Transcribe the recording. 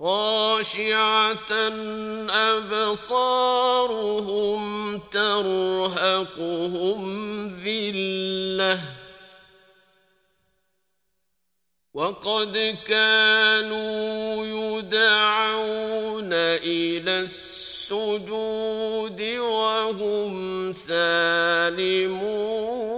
خاشعة أبصارهم ترهقهم ذلة وقد كانوا يدعون إلى السجود وهم سالمون